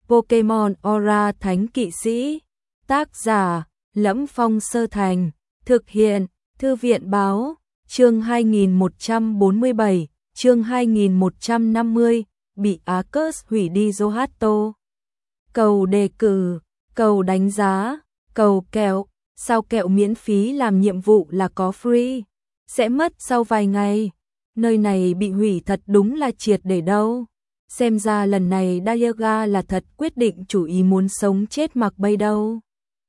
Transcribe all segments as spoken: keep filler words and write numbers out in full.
Pokemon Aura Thánh Kỵ Sĩ. Tác giả: Lẫm Phong Sơ Thành. Thực hiện: Thư viện báo. Chương hai nghìn một trăm bốn mươi bảy, chương hai nghìn một trăm năm mươi, bị Arceus hủy đi Johto. Cầu đề cử, cầu đánh giá, cầu kẹo, sao kẹo miễn phí làm nhiệm vụ là có free, sẽ mất sau vài ngày. Nơi này bị hủy thật đúng là triệt để đâu. Xem ra lần này Dialga là thật quyết định chủ ý muốn sống chết mặc bay đâu.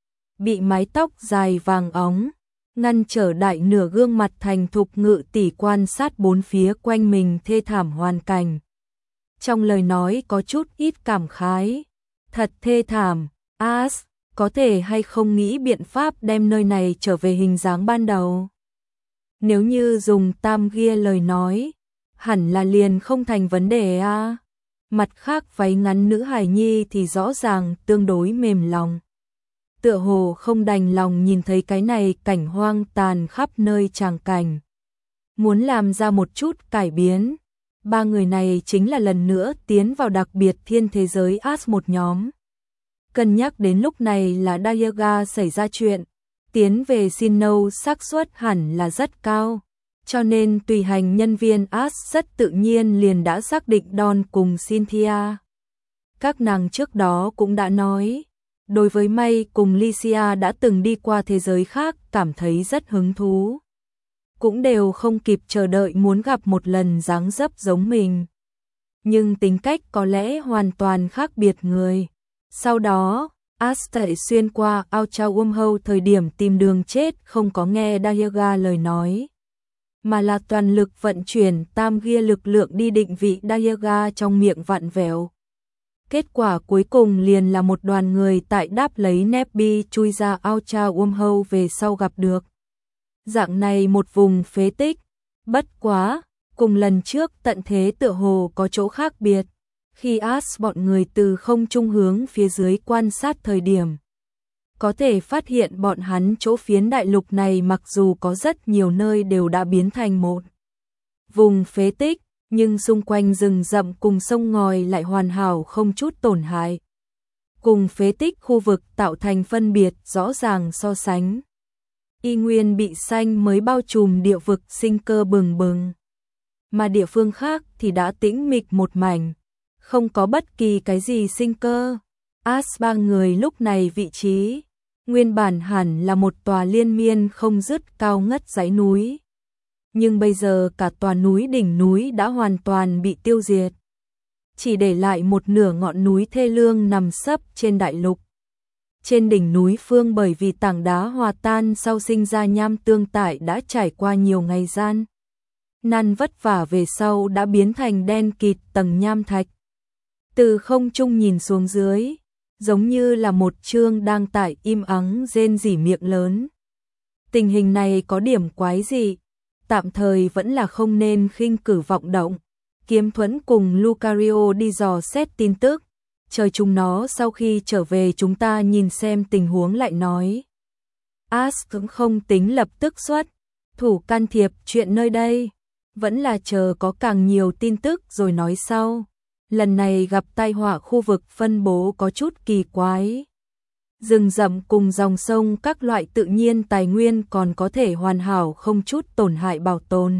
Bị mái tóc dài vàng óng ngăn trở đại nửa gương mặt thành thục Ngự tỷ quan sát bốn phía quanh mình thê thảm hoàn cảnh. Trong lời nói có chút ít cảm khái. Thật thê thảm, As, có thể hay không nghĩ biện pháp đem nơi này trở về hình dáng ban đầu. Nếu như dùng tam gia lời nói, hẳn là liền không thành vấn đề a. À. Mặt khác váy ngắn nữ hài nhi thì rõ ràng tương đối mềm lòng. Tựa hồ không đành lòng nhìn thấy cái này cảnh hoang tàn khắp nơi tràng cảnh. Muốn làm ra một chút cải biến. Ba người này chính là lần nữa tiến vào đặc biệt thiên thế giới As một nhóm. Cân nhắc đến lúc này là Dialga xảy ra chuyện, tiến về Sinnoh xác suất hẳn là rất cao. Cho nên tùy hành nhân viên As rất tự nhiên liền đã xác định Dawn cùng Cynthia. Các nàng trước đó cũng đã nói, đối với May cùng Lycia đã từng đi qua thế giới khác cảm thấy rất hứng thú. Cũng đều không kịp chờ đợi muốn gặp một lần dáng dấp giống mình. Nhưng tính cách có lẽ hoàn toàn khác biệt người. Sau đó, As xuyên qua Ultra Wormhole thời điểm tìm đường chết không có nghe Dialga lời nói. Mà là toàn lực vận chuyển tam gia lực lượng đi định vị Dialga trong miệng vặn vẹo. Kết quả cuối cùng liền là một đoàn người tại đáp lấy Nebby chui ra Ultra Wormhole về sau gặp được. Dạng này một vùng phế tích, bất quá, cùng lần trước tận thế tựa hồ có chỗ khác biệt. Khi As bọn người từ không trung hướng phía dưới quan sát thời điểm, có thể phát hiện bọn hắn chỗ phiến đại lục này mặc dù có rất nhiều nơi đều đã biến thành một vùng phế tích, nhưng xung quanh rừng rậm cùng sông ngòi lại hoàn hảo không chút tổn hại. Cùng phế tích khu vực tạo thành phân biệt rõ ràng so sánh. Y nguyên bị xanh mới bao trùm địa vực sinh cơ bừng bừng. Mà địa phương khác thì đã tĩnh mịch một mảnh, không có bất kỳ cái gì sinh cơ. As ba người lúc này vị trí, nguyên bản hẳn là một tòa liên miên không dứt cao ngất dãy núi. Nhưng bây giờ cả tòa núi đỉnh núi đã hoàn toàn bị tiêu diệt. Chỉ để lại một nửa ngọn núi thê lương nằm sấp trên đại lục. Trên đỉnh núi phương bởi vì tảng đá hòa tan sau sinh ra nham tương tại đã trải qua nhiều ngày gian. Năn vất vả về sau đã biến thành đen kịt tầng nham thạch. Từ không trung nhìn xuống dưới, giống như là một chương đang tại im ắng rên rỉ miệng lớn. Tình hình này có điểm quái dị, tạm thời vẫn là không nên khinh cử vọng động. Kiếm Thuẫn cùng Lucario đi dò xét tin tức, chờ chúng nó sau khi trở về chúng ta nhìn xem tình huống lại nói. As cũng không tính lập tức xuất thủ can thiệp chuyện nơi đây, vẫn là chờ có càng nhiều tin tức rồi nói sau. Lần này gặp tai họa khu vực phân bố có chút kỳ quái. Rừng rậm cùng dòng sông các loại tự nhiên tài nguyên còn có thể hoàn hảo không chút tổn hại bảo tồn.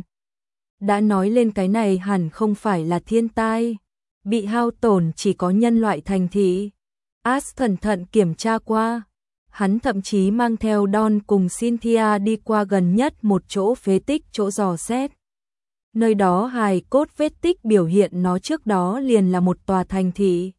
Đã nói lên cái này hẳn không phải là thiên tai. Bị hao tổn chỉ có nhân loại thành thị. As cẩn thận kiểm tra qua. Hắn thậm chí mang theo Dawn cùng Cynthia đi qua gần nhất một chỗ phế tích chỗ dò xét. Nơi đó hài cốt vết tích biểu hiện nó trước đó liền là một tòa thành thị.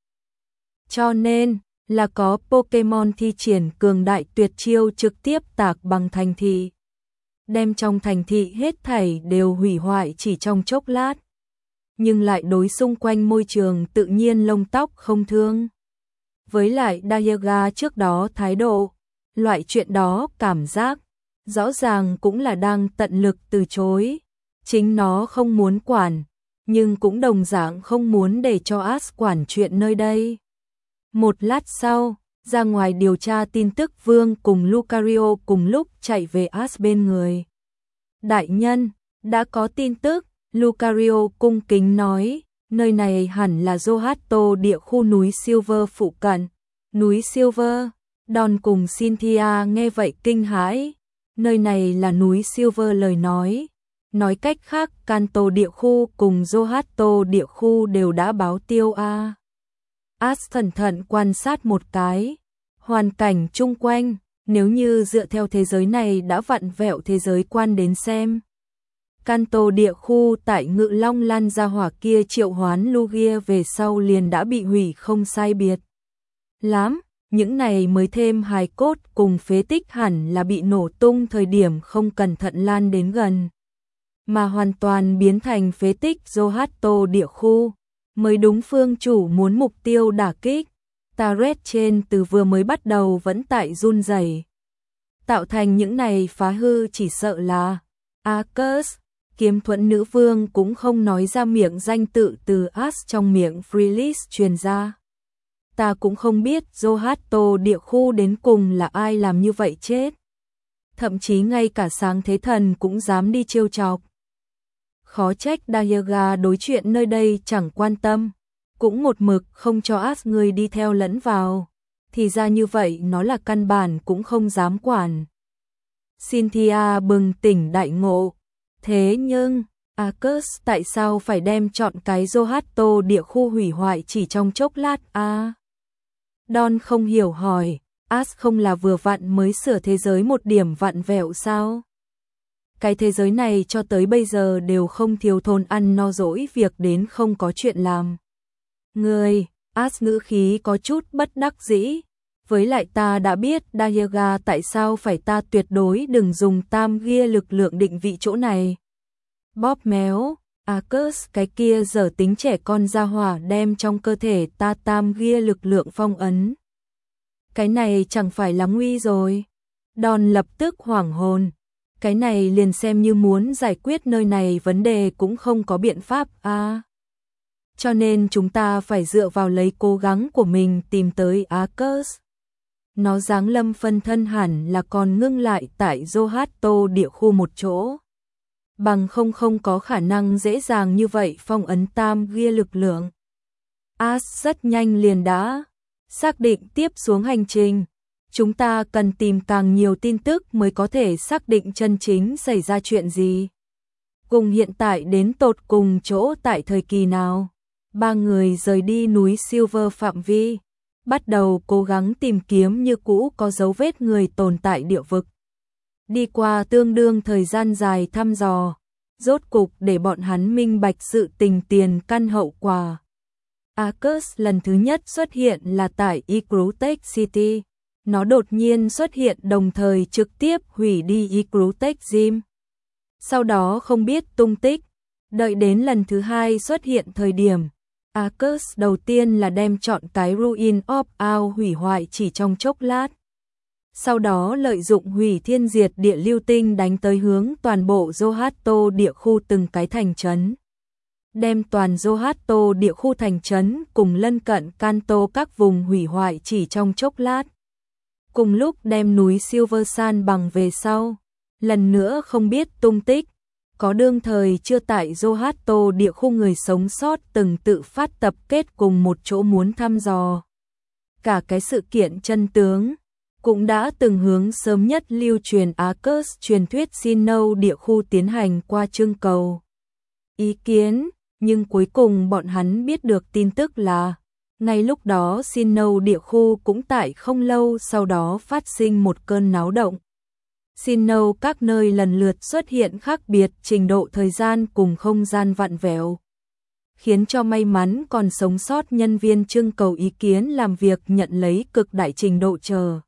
Cho nên là có Pokemon thi triển cường đại tuyệt chiêu trực tiếp tạc bằng thành thị. Đem trong thành thị hết thảy đều hủy hoại chỉ trong chốc lát. Nhưng lại đối xung quanh môi trường tự nhiên lông tóc không thương. Với lại Dialga trước đó thái độ, loại chuyện đó cảm giác, rõ ràng cũng là đang tận lực từ chối. Chính nó không muốn quản, nhưng cũng đồng dạng không muốn để cho As quản chuyện nơi đây. Một lát sau, ra ngoài điều tra tin tức Vương cùng Lucario cùng lúc chạy về As bên người. Đại nhân, đã có tin tức, Lucario cung kính nói, Nơi này hẳn là Zohato địa khu núi Silver phụ cận. Núi Silver, Don cùng Cynthia nghe vậy kinh hãi. Nơi này là núi Silver lời nói. Nói cách khác, Kanto địa khu cùng Zohato địa khu đều đã báo tiêu a. Ash cẩn thận quan sát một cái. Hoàn cảnh chung quanh, nếu như dựa theo thế giới này đã vặn vẹo thế giới quan đến xem. Kanto địa khu tại Ngự Long Lan gia hỏa kia triệu hoán Lugia về sau liền đã bị hủy không sai biệt lắm, những này mới thêm hài cốt cùng phế tích hẳn là bị nổ tung thời điểm không cẩn thận lan đến gần, mà hoàn toàn biến thành phế tích Zohato địa khu, mới đúng phương chủ muốn mục tiêu đả kích. Taret trên từ vừa mới bắt đầu vẫn tại run rẩy, tạo thành những này phá hư chỉ sợ là Arcus. Kiếm thuẫn nữ vương cũng không nói ra miệng danh tự từ Ash trong miệng Freelis truyền ra. Ta cũng không biết Zohato địa khu đến cùng là ai làm như vậy chết. Thậm chí ngay cả sáng thế thần cũng dám đi trêu chọc. Khó trách Dayaga đối chuyện nơi đây chẳng quan tâm, cũng một mực không cho Ash người đi theo lẫn vào. Thì ra như vậy nó là căn bản cũng không dám quản. Cynthia bừng tỉnh đại ngộ. Thế nhưng, Arcus tại sao phải đem chọn cái Zohato địa khu hủy hoại chỉ trong chốc lát a? À? Don không hiểu hỏi, Ash không là vừa vặn mới sửa thế giới một điểm vặn vẹo sao? Cái thế giới này cho tới bây giờ đều không thiếu thốn ăn no dỗi việc đến không có chuyện làm. Người, Ash ngữ khí có chút bất đắc dĩ. Với lại ta đã biết Dayaga tại sao phải ta tuyệt đối đừng dùng tam gia lực lượng định vị chỗ này. Bóp méo, Arcus cái kia giờ tính trẻ con ra hỏa đem trong cơ thể ta tam gia lực lượng phong ấn. Cái này chẳng phải là nguy rồi. Don lập tức hoảng hồn. Cái này liền xem như muốn giải quyết nơi này vấn đề cũng không có biện pháp a. À, cho nên chúng ta phải dựa vào lấy cố gắng của mình tìm tới Arcus. Nó giáng lâm phân thân hẳn là còn ngưng lại tại Zohato địa khu một chỗ. Bằng không không có khả năng dễ dàng như vậy phong ấn tam gia lực lượng. Ash rất nhanh liền đã xác định tiếp xuống hành trình. Chúng ta cần tìm càng nhiều tin tức mới có thể xác định chân chính xảy ra chuyện gì. Cùng hiện tại đến tột cùng chỗ tại thời kỳ nào. Ba người rời đi núi Silver phạm vi. Bắt đầu cố gắng tìm kiếm như cũ có dấu vết người tồn tại địa vực. Đi qua tương đương thời gian dài thăm dò, rốt cục để bọn hắn minh bạch sự tình tiền căn hậu quả. Arcus lần thứ nhất xuất hiện là tại Ecrutech City. Nó đột nhiên xuất hiện đồng thời trực tiếp hủy đi Ecrutech Gym. Sau đó không biết tung tích, đợi đến lần thứ hai xuất hiện thời điểm. Arcus đầu tiên là đem chọn cái Ruin of Ao hủy hoại chỉ trong chốc lát. Sau đó lợi dụng hủy thiên diệt địa lưu tinh đánh tới hướng toàn bộ Zohato địa khu từng cái thành trấn. Đem toàn Zohato địa khu thành trấn cùng lân cận Kanto các vùng hủy hoại chỉ trong chốc lát. Cùng lúc đem núi Silver san bằng về sau. Lần nữa không biết tung tích. Có đương thời chưa tại Zohato địa khu người sống sót từng tự phát tập kết cùng một chỗ muốn thăm dò. Cả cái sự kiện chân tướng cũng đã từng hướng sớm nhất lưu truyền Arcus truyền thuyết Sinnoh địa khu tiến hành qua trưng cầu ý kiến, nhưng cuối cùng bọn hắn biết được tin tức là ngay lúc đó Sinnoh địa khu cũng tại không lâu sau đó phát sinh một cơn náo động. Sinnoh các nơi lần lượt xuất hiện khác biệt trình độ thời gian cùng không gian vặn vẹo, khiến cho may mắn còn sống sót nhân viên trưng cầu ý kiến làm việc nhận lấy cực đại trình độ chờ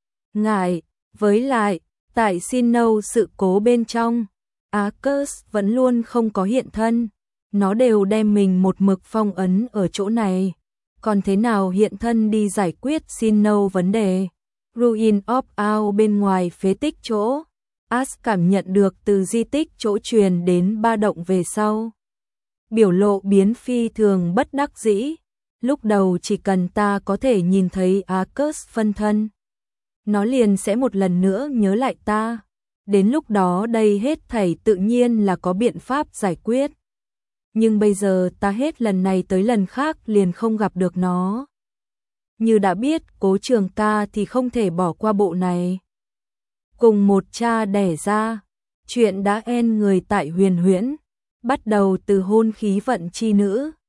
ngại. Với lại, tại Sinnoh sự cố bên trong, Arcus vẫn luôn không có hiện thân, nó đều đem mình một mực phong ấn ở chỗ này, còn thế nào hiện thân đi giải quyết Sinnoh vấn đề. Ruin of Ao bên ngoài phế tích chỗ, Ash cảm nhận được từ di tích chỗ truyền đến ba động về sau. Biểu lộ biến phi thường bất đắc dĩ, lúc đầu chỉ cần ta có thể nhìn thấy Arcus phân thân, nó liền sẽ một lần nữa nhớ lại ta. Đến lúc đó đây hết thảy tự nhiên là có biện pháp giải quyết. nhưng bây giờ ta hết lần này tới lần khác liền không gặp được nó. Như đã biết Cố Trường Ca thì không thể bỏ qua bộ này. Cùng một cha đẻ ra, chuyện đã en người tại Huyền Huyễn, bắt đầu từ hôn khí vận chi nữ,